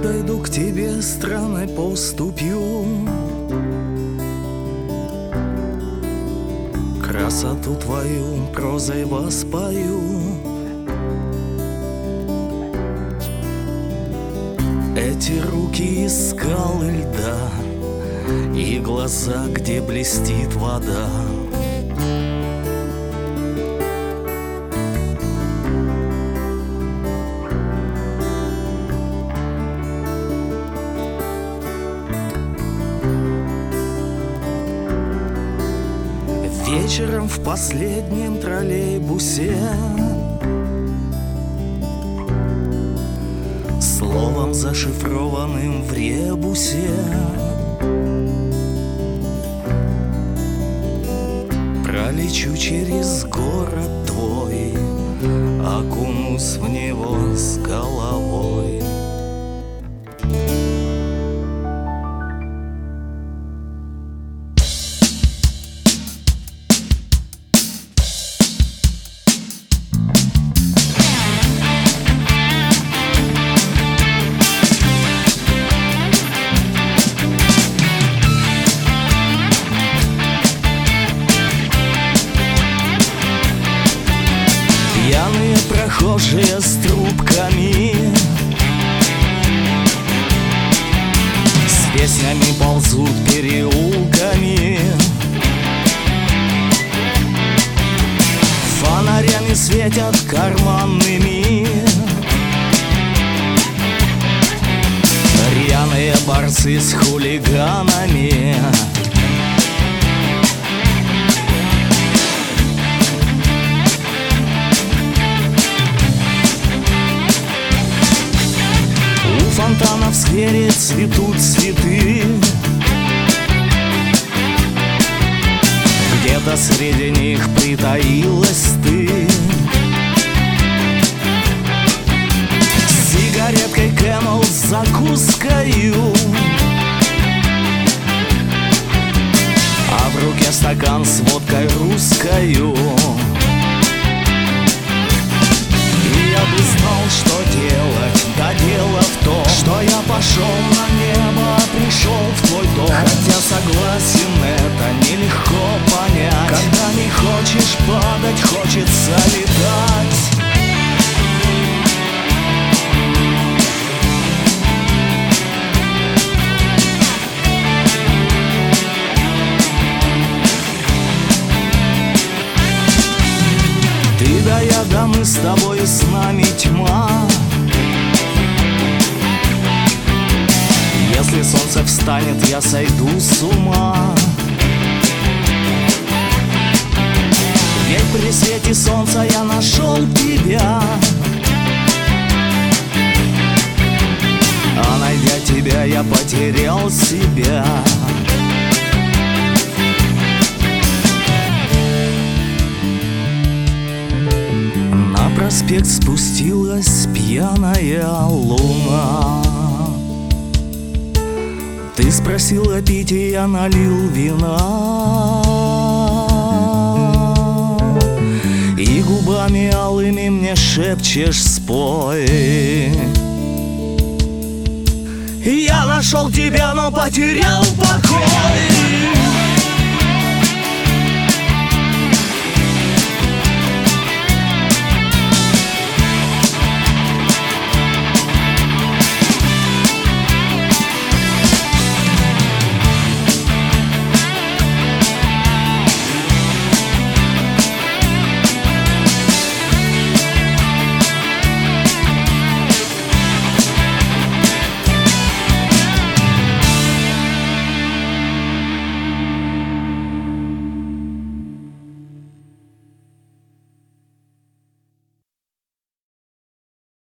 подойду к тебе странной поступью, красоту твою прозой воспою. Эти руки из скалы льда и глаза, где блестит вода. Вечером в последнем троллейбусе словом, зашифрованным в ребусе, пролечу через город твой, окунусь в него с головой. Пьяные прохожие с трубками, с песнями ползут переулками, фонарями светят карманными. Рьяные борцы с хулиганами. Фонтана в сквере цветут цветы, где-то среди них притаилась ты. С сигареткой Camel, с закускою, а в руке стакан с водкой русскою. И я бы знал, что делать, да дело в том, что я пошел на небо, пришел в твой дом. Хотя согласен, это нелегко понять, когда не хочешь падать, хочется летать. Ты да я, да мы с тобой, с нами тьма. Если солнце встанет, я сойду с ума. Ведь при свете солнца я нашел тебя, а найдя тебя, я потерял себя. На проспект спустилась пьяная луна. Ты спросила пить, и я налил вина, и губами алыми мне шепчешь: спой. Я нашел тебя, но потерял покой.